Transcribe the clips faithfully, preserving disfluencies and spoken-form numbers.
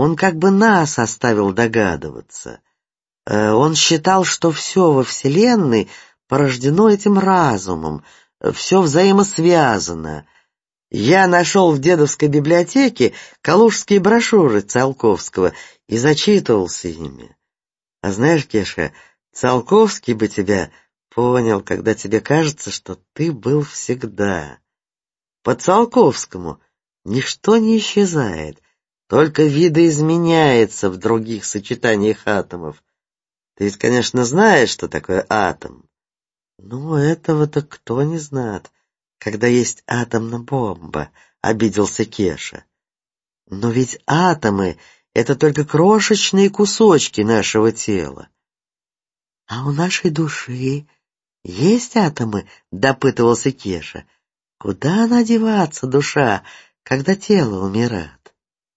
Он как бы нас оставил догадываться. Он считал, что все во Вселенной порождено этим разумом, все взаимосвязано. Я нашел в дедовской библиотеке калужские брошюры Циолковского и зачитывался ими. А знаешь, Кеша, Циолковский бы тебя понял, когда тебе кажется, что ты был всегда. По Циолковскому ничто не исчезает, только видоизменяется в других сочетаниях атомов. Ты ведь, конечно, знаешь, что такое атом. Ну, этого-то кто не знает, когда есть атомная бомба, обиделся Кеша. Но ведь атомы — это только крошечные кусочки нашего тела. А у нашей души есть атомы, допытывался Кеша. Куда она деваться, душа, когда тело умирает?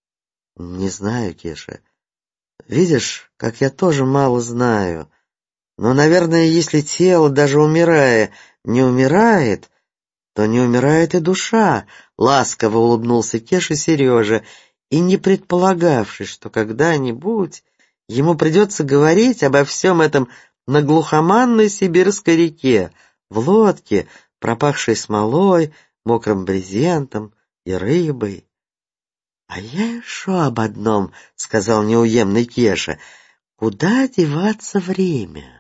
Не знаю, Кеша. Видишь, как я тоже мало знаю. Но, наверное, если тело, даже умирая, не умирает, то не умирает и душа, ласково улыбнулся Кеша Сережа, и не предполагавший, что когда-нибудь ему придется говорить обо всем этом на глухоманной сибирской реке, в лодке, пропахшей смолой, мокрым брезентом и рыбой. — А я еще об одном, — сказал неуемный Кеша, — куда деваться время?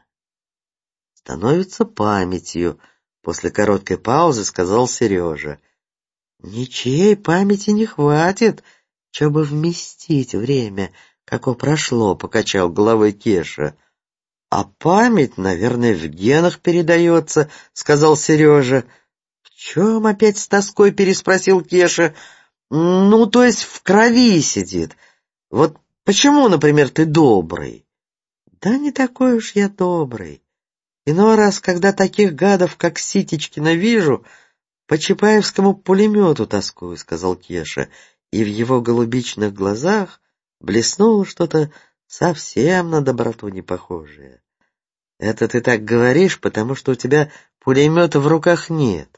— Становится памятью, — после короткой паузы сказал Сережа. — Ничьей памяти не хватит, чтобы вместить время, како прошло, — покачал головой Кеша. — А память, наверное, в генах передается, — сказал Сережа. — В чем опять с тоской переспросил Кеша? — Ну, то есть в крови сидит. Вот почему, например, ты добрый? — Да не такой уж я добрый. Иной раз, когда таких гадов, как Ситечкина, вижу, по чапаевскому пулемету тоскую, — сказал Кеша, и в его голубичных глазах блеснуло что-то совсем на доброту не похожее. — Это ты так говоришь, потому что у тебя пулемета в руках нет.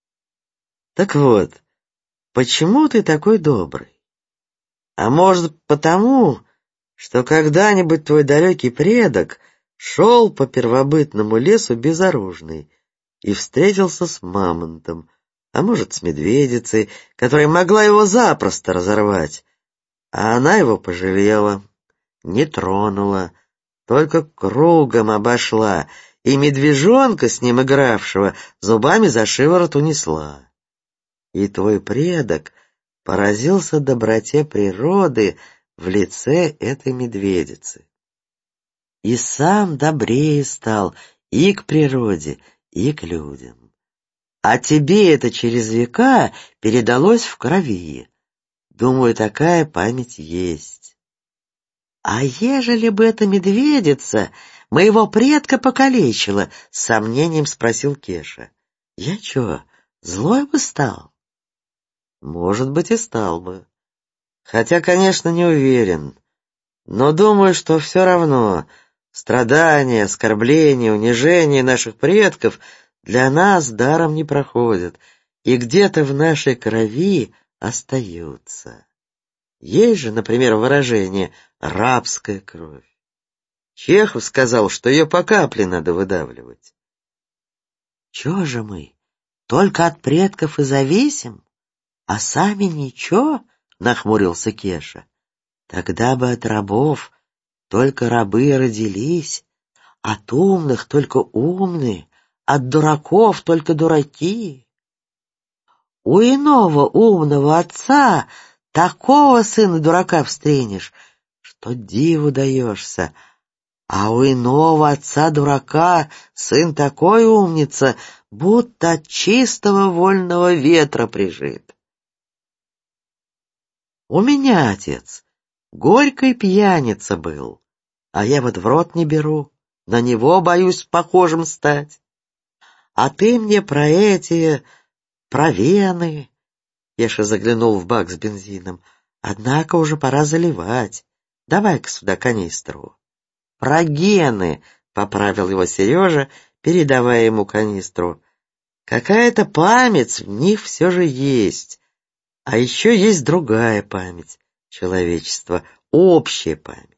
Так вот, почему ты такой добрый? А может, потому, что когда-нибудь твой далекий предок шел по первобытному лесу безоружный и встретился с мамонтом, а может, с медведицей, которая могла его запросто разорвать, а она его пожалела, не тронула, только кругом обошла, и медвежонка, с ним игравшего, зубами за шиворот унесла. И твой предок поразился доброте природы в лице этой медведицы. И сам добрее стал и к природе, и к людям. А тебе это через века передалось в крови. Думаю, такая память есть. А ежели бы эта медведица моего предка покалечила, с сомнением спросил Кеша. Я чё, злой бы стал? Может быть, и стал бы. Хотя, конечно, не уверен. Но думаю, что все равно страдания, оскорбления, унижения наших предков для нас даром не проходят и где-то в нашей крови остаются. Есть же, например, выражение «рабская кровь». Чехов сказал, что ее по капле надо выдавливать. Чего же мы, только от предков и зависим, а сами ничего? — нахмурился Кеша. Тогда бы от рабов только рабы родились, от умных только умные, от дураков только дураки. У иного умного отца такого сына дурака встретишь, что диву даешься, а у иного отца дурака сын такой умница, будто от чистого вольного ветра прижит. У меня отец горькой пьяница был, а я вот в рот не беру, на него боюсь похожим стать. А ты мне про эти, про вены. Еша заглянул в бак с бензином. Однако уже пора заливать. Давай-ка сюда канистру. Про гены, поправил его Сережа, передавая ему канистру. Какая-то память в них все же есть. А еще есть другая память человечества, общая память.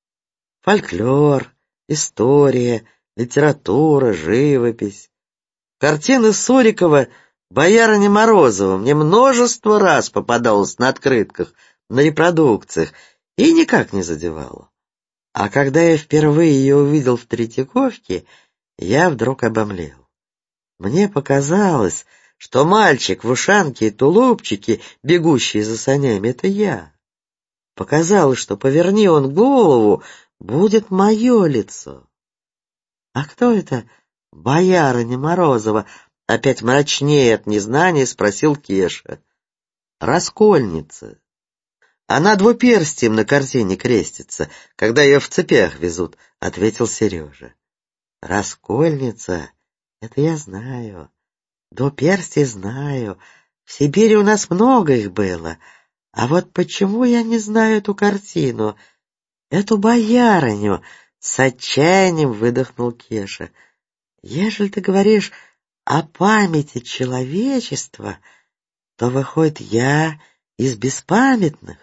Фольклор, история, литература, живопись. Картины Сурикова «Боярыня Морозова» мне множество раз попадалась на открытках, на репродукциях, и никак не задевала. А когда я впервые ее увидел в Третьяковке, я вдруг обомлел. Мне показалось, что мальчик в ушанке и тулупчике, бегущий за санями, — это я. Показалось, что поверни он голову, будет мое лицо. — А кто это боярыня Морозова? — опять мрачнее от незнания спросил Кеша. — Раскольница. Она двуперстием на картине крестится, когда ее в цепях везут, — ответил Сережа. — Раскольница? Это я знаю. Двуперстие знаю. В Сибири у нас много их было. А вот почему я не знаю эту картину? Эту боярыню? С отчаянием выдохнул Кеша. Ежели ты говоришь о памяти человечества, то, выходит, я из беспамятных.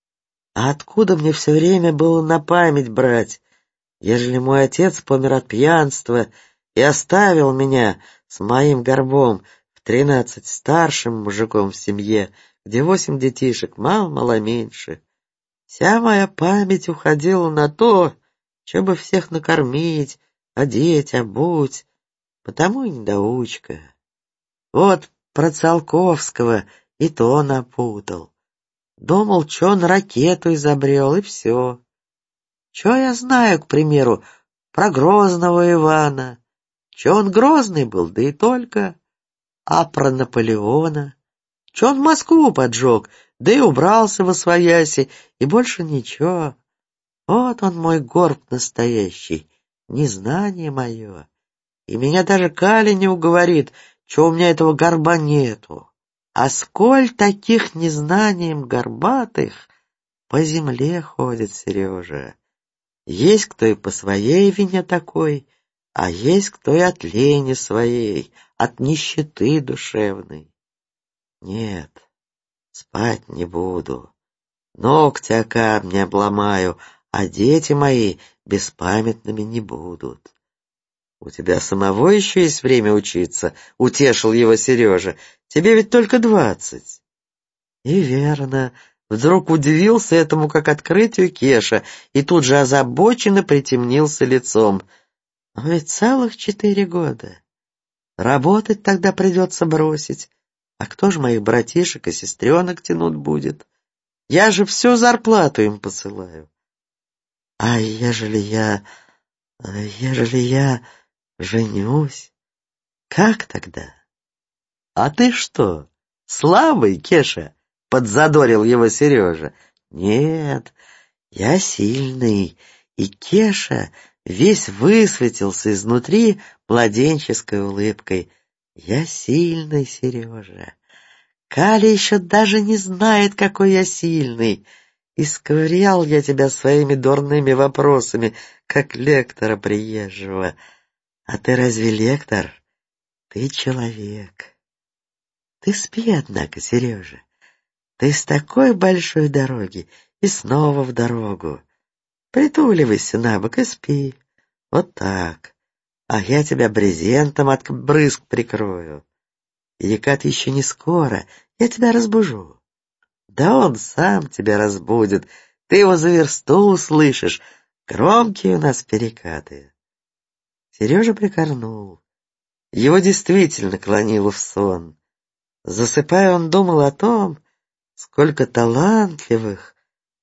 А откуда мне все время было на память брать, ежели мой отец помер от пьянства и оставил меня с моим горбом в тринадцать старшим мужиком в семье, где восемь детишек, мало-мало меньше? Вся моя память уходила на то, чтобы всех накормить, одеть, обуть, потому и недоучка. Вот про Циолковского и то напутал. Думал, че он ракету изобрел, и все. Че я знаю, к примеру, про Грозного Ивана? Че он грозный был, да и только. А про Наполеона? Че он Москву поджег, да и убрался восвояси, и больше ничего. Вот он мой горб настоящий, незнание мое. И меня даже Каля не уговорит, че у меня этого горба нету. А сколь таких незнанием горбатых по земле ходит, Сережа. Есть кто и по своей вине такой, а есть кто и от лени своей, от нищеты душевной. Нет, спать не буду. Ногти о камни обломаю, а дети мои беспамятными не будут. У тебя самого еще есть время учиться, — утешил его Сережа. Тебе ведь только двадцать. И верно. Вдруг удивился этому как открытию Кеша и тут же озабоченно притемнился лицом. Но ведь целых четыре года. Работать тогда придется бросить. А кто ж моих братишек и сестренок тянуть будет? Я же всю зарплату им посылаю. А ежели я... ежели я женюсь, как тогда? А ты что, слабый, Кеша? Подзадорил его Сережа. Нет, я сильный. И Кеша весь высветился изнутри младенческой улыбкой. Я сильный, Сережа. Каля еще даже не знает, какой я сильный. Исковырял я тебя своими дурными вопросами, как лектора приезжего. А ты разве лектор? Ты человек. Ты спи, однако, Сережа. Ты с такой большой дороги и снова в дорогу. Притуливайся на бок и спи. Вот так. А я тебя брезентом от брызг прикрою. Якат еще не скоро, я тебя разбужу. Да он сам тебя разбудит, ты его за версту услышишь. Громкие у нас перекаты. Сережа прикорнул. Его действительно клонило в сон. Засыпая, он думал о том, сколько талантливых,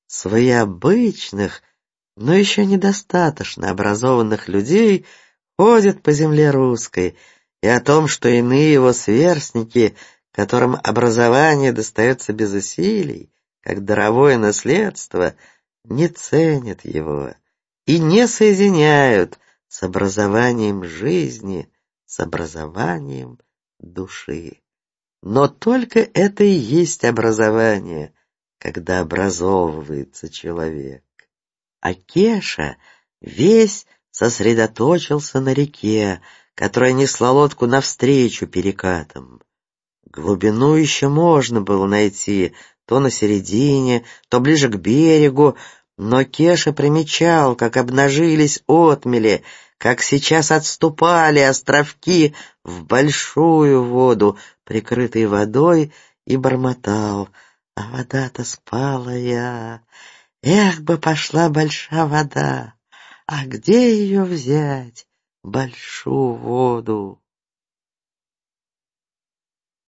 своеобычных, но еще недостаточно образованных людей ходят по земле русской, и о том, что иные его сверстники, которым образование достается без усилий, как даровое наследство, не ценят его и не соединяют с образованием жизни, с образованием души. Но только это и есть образование, когда образовывается человек. А Кеша весь сосредоточился на реке, которая несла лодку навстречу перекатам. Глубину еще можно было найти, то на середине, то ближе к берегу, Но Кеша примечал, как обнажились отмели, как сейчас отступали островки в большую воду, прикрытой водой, и бормотал: «А вода-то спала я, эх бы пошла большая вода, а где ее взять, большую воду?»